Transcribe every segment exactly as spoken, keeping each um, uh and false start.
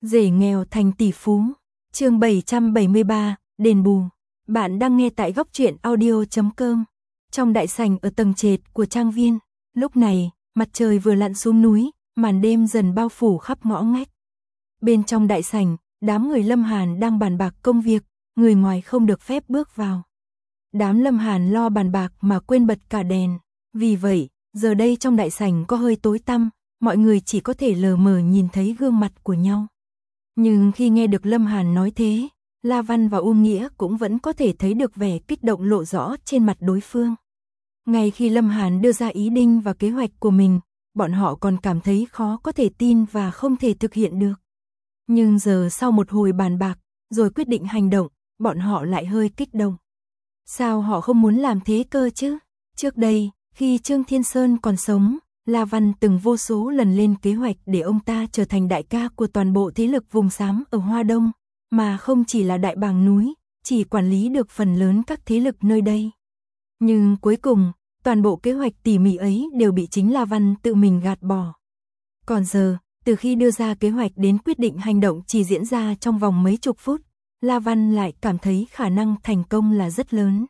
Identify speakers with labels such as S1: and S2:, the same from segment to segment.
S1: Rể nghèo thành tỷ phú. Chương bảy trăm bảy mươi ba, đền bù. Bạn đang nghe tại góc truyện audio chấm com. Trong đại sảnh ở tầng trệt của trang viên, lúc này, mặt trời vừa lặn xuống núi, màn đêm dần bao phủ khắp ngõ ngách. Bên trong đại sảnh, đám người Lâm Hàn đang bàn bạc công việc, người ngoài không được phép bước vào. Đám Lâm Hàn lo bàn bạc mà quên bật cả đèn, vì vậy, giờ đây trong đại sảnh có hơi tối tăm, mọi người chỉ có thể lờ mờ nhìn thấy gương mặt của nhau. Nhưng khi nghe được Lâm Hàn nói thế, La Văn và Uông Nghĩa cũng vẫn có thể thấy được vẻ kích động lộ rõ trên mặt đối phương. Ngay khi Lâm Hàn đưa ra ý định và kế hoạch của mình, bọn họ còn cảm thấy khó có thể tin và không thể thực hiện được. Nhưng giờ sau một hồi bàn bạc, rồi quyết định hành động, bọn họ lại hơi kích động. Sao họ không muốn làm thế cơ chứ? Trước đây, khi Trương Thiên Sơn còn sống, La Văn từng vô số lần lên kế hoạch để ông ta trở thành đại ca của toàn bộ thế lực vùng xám ở Hoa Đông, mà không chỉ là đại bàng núi, chỉ quản lý được phần lớn các thế lực nơi đây. Nhưng cuối cùng, toàn bộ kế hoạch tỉ mỉ ấy đều bị chính La Văn tự mình gạt bỏ. Còn giờ, từ khi đưa ra kế hoạch đến quyết định hành động chỉ diễn ra trong vòng mấy chục phút, La Văn lại cảm thấy khả năng thành công là rất lớn.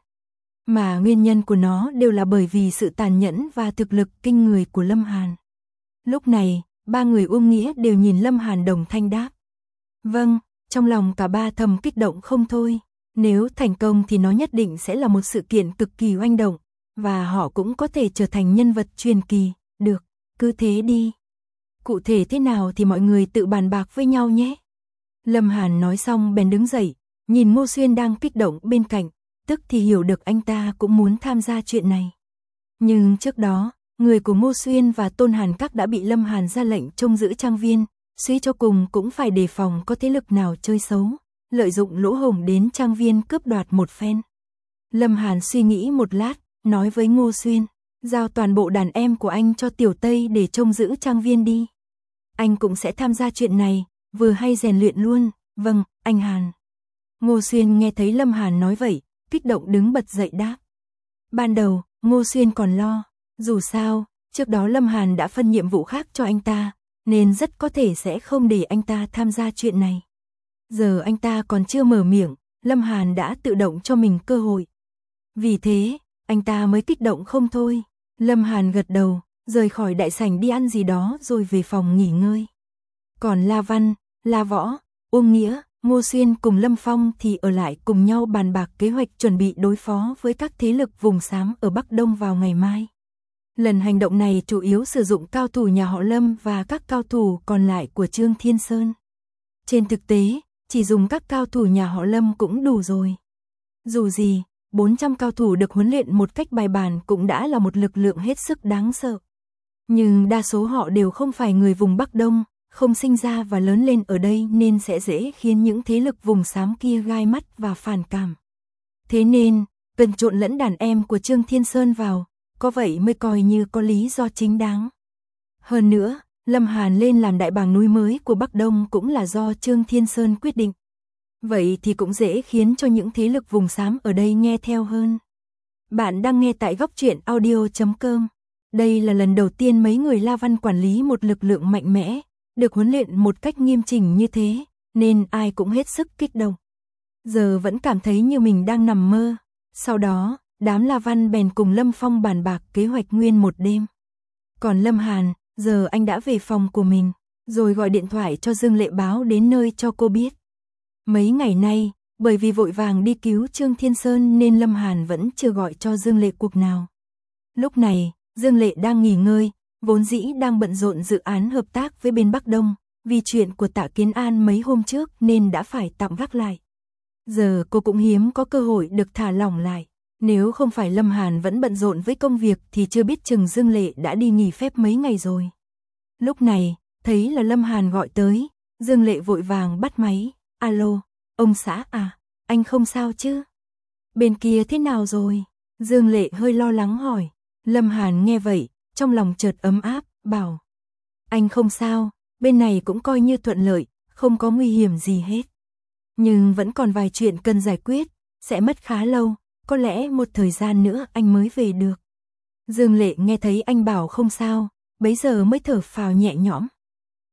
S1: Mà nguyên nhân của nó đều là bởi vì sự tàn nhẫn và thực lực kinh người của Lâm Hàn. Lúc này, ba người Uông Nghĩa đều nhìn Lâm Hàn đồng thanh đáp. Vâng, trong lòng cả ba thầm kích động không thôi. Nếu thành công thì nó nhất định sẽ là một sự kiện cực kỳ oanh động, và họ cũng có thể trở thành nhân vật truyền kỳ. Được, cứ thế đi. Cụ thể thế nào thì mọi người tự bàn bạc với nhau nhé. Lâm Hàn nói xong bèn đứng dậy, nhìn Ngô Xuyên đang kích động bên cạnh, tức thì hiểu được anh ta cũng muốn tham gia chuyện này. Nhưng trước đó, người của Ngô Xuyên và Tôn Hàn Các đã bị Lâm Hàn ra lệnh trông giữ trang viên, suy cho cùng cũng phải đề phòng có thế lực nào chơi xấu, lợi dụng lỗ hổng đến trang viên cướp đoạt một phen. Lâm Hàn suy nghĩ một lát, nói với Ngô Xuyên, giao toàn bộ đàn em của anh cho Tiểu Tây để trông giữ trang viên đi. Anh cũng sẽ tham gia chuyện này, vừa hay rèn luyện luôn. Vâng, anh Hàn. Ngô Xuyên nghe thấy Lâm Hàn nói vậy, kích động đứng bật dậy đáp. Ban đầu, Ngô Xuyên còn lo, dù sao, trước đó Lâm Hàn đã phân nhiệm vụ khác cho anh ta, nên rất có thể sẽ không để anh ta tham gia chuyện này. Giờ anh ta còn chưa mở miệng, Lâm Hàn đã tự động cho mình cơ hội. Vì thế, anh ta mới kích động không thôi. Lâm Hàn gật đầu, rời khỏi đại sảnh đi ăn gì đó rồi về phòng nghỉ ngơi. Còn La Văn, La Võ, Uông Nghĩa, Ngô Xuyên cùng Lâm Phong thì ở lại cùng nhau bàn bạc kế hoạch chuẩn bị đối phó với các thế lực vùng xám ở Bắc Đông vào ngày mai. Lần hành động này chủ yếu sử dụng cao thủ nhà họ Lâm và các cao thủ còn lại của Trương Thiên Sơn. Trên thực tế, chỉ dùng các cao thủ nhà họ Lâm cũng đủ rồi. Dù gì, bốn trăm cao thủ được huấn luyện một cách bài bản cũng đã là một lực lượng hết sức đáng sợ. Nhưng đa số họ đều không phải người vùng Bắc Đông, không sinh ra và lớn lên ở đây nên sẽ dễ khiến những thế lực vùng xám kia gai mắt và phản cảm. Thế nên, cần trộn lẫn đàn em của Trương Thiên Sơn vào, có vậy mới coi như có lý do chính đáng. Hơn nữa, Lâm Hàn lên làm đại bàng núi mới của Bắc Đông cũng là do Trương Thiên Sơn quyết định. Vậy thì cũng dễ khiến cho những thế lực vùng xám ở đây nghe theo hơn. Bạn đang nghe tại góc truyện audio chấm com. Đây là lần đầu tiên mấy người La Văn quản lý một lực lượng mạnh mẽ, được huấn luyện một cách nghiêm chỉnh như thế, nên ai cũng hết sức kích động. Giờ vẫn cảm thấy như mình đang nằm mơ. Sau đó, đám La Văn bèn cùng Lâm Phong bàn bạc kế hoạch nguyên một đêm. Còn Lâm Hàn, giờ anh đã về phòng của mình, rồi gọi điện thoại cho Dương Lệ báo đến nơi cho cô biết. Mấy ngày nay, bởi vì vội vàng đi cứu Trương Thiên Sơn nên Lâm Hàn vẫn chưa gọi cho Dương Lệ cuộc nào. Lúc này, Dương Lệ đang nghỉ ngơi, vốn dĩ đang bận rộn dự án hợp tác với bên Bắc Đông, vì chuyện của Tạ Kiến An mấy hôm trước nên đã phải tạm gác lại. Giờ cô cũng hiếm có cơ hội được thả lỏng lại, nếu không phải Lâm Hàn vẫn bận rộn với công việc thì chưa biết chừng Dương Lệ đã đi nghỉ phép mấy ngày rồi. Lúc này, thấy là Lâm Hàn gọi tới, Dương Lệ vội vàng bắt máy. Alo, ông xã à, anh không sao chứ? Bên kia thế nào rồi? Dương Lệ hơi lo lắng hỏi. Lâm Hàn nghe vậy, trong lòng chợt ấm áp, bảo. Anh không sao, bên này cũng coi như thuận lợi, không có nguy hiểm gì hết. Nhưng vẫn còn vài chuyện cần giải quyết, sẽ mất khá lâu, có lẽ một thời gian nữa anh mới về được. Dương Lệ nghe thấy anh bảo không sao, bấy giờ mới thở phào nhẹ nhõm.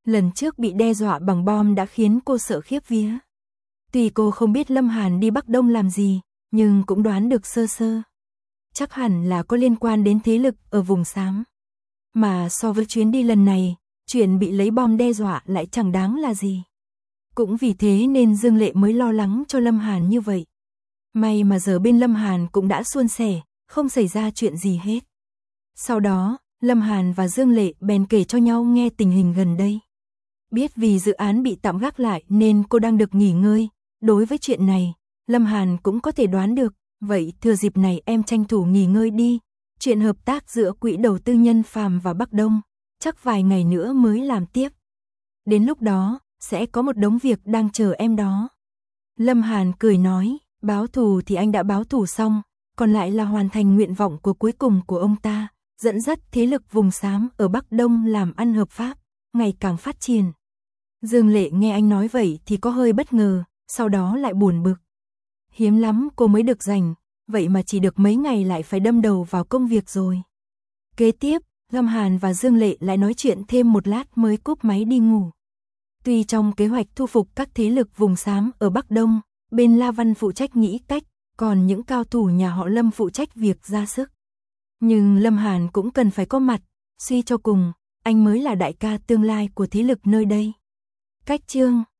S1: Lần trước bị đe dọa bằng bom đã khiến cô sợ khiếp vía. Tuy cô không biết Lâm Hàn đi Bắc Đông làm gì, nhưng cũng đoán được sơ sơ. Chắc hẳn là có liên quan đến thế lực ở vùng xám. Mà so với chuyến đi lần này, chuyện bị lấy bom đe dọa lại chẳng đáng là gì. Cũng vì thế nên Dương Lệ mới lo lắng cho Lâm Hàn như vậy. May mà giờ bên Lâm Hàn cũng đã suôn sẻ, không xảy ra chuyện gì hết. Sau đó, Lâm Hàn và Dương Lệ bèn kể cho nhau nghe tình hình gần đây. Biết vì dự án bị tạm gác lại nên cô đang được nghỉ ngơi. Đối với chuyện này, Lâm Hàn cũng có thể đoán được. Vậy thừa dịp này em tranh thủ nghỉ ngơi đi. Chuyện hợp tác giữa Quỹ Đầu tư Nhân Phàm và Bắc Đông, chắc vài ngày nữa mới làm tiếp. Đến lúc đó, sẽ có một đống việc đang chờ em đó. Lâm Hàn cười nói, báo thù thì anh đã báo thù xong, còn lại là hoàn thành nguyện vọng của cuối cùng của ông ta, dẫn dắt thế lực vùng xám ở Bắc Đông làm ăn hợp pháp, ngày càng phát triển. Dương Lệ nghe anh nói vậy thì có hơi bất ngờ, sau đó lại buồn bực. Hiếm lắm cô mới được rảnh, vậy mà chỉ được mấy ngày lại phải đâm đầu vào công việc rồi. Kế tiếp, Lâm Hàn và Dương Lệ lại nói chuyện thêm một lát mới cúp máy đi ngủ. Tuy trong kế hoạch thu phục các thế lực vùng xám ở Bắc Đông, bên La Văn phụ trách nghĩ cách, còn những cao thủ nhà họ Lâm phụ trách việc ra sức. Nhưng Lâm Hàn cũng cần phải có mặt, suy cho cùng, anh mới là đại ca tương lai của thế lực nơi đây. Cách chương